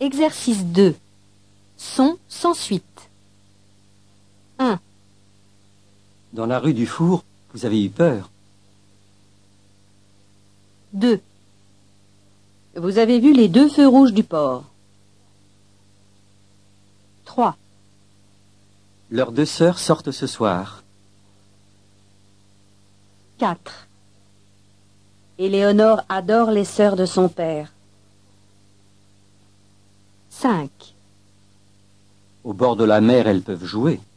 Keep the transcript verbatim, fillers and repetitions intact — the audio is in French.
Exercice deux. Son sans suite. un. Dans la rue du Four, vous avez eu peur. deux. Vous avez vu les deux feux rouges du port. trois. Leurs deux sœurs sortent ce soir. quatre. Éléonore adore les sœurs de son père. cinq. Au bord de la mer, elles peuvent jouer.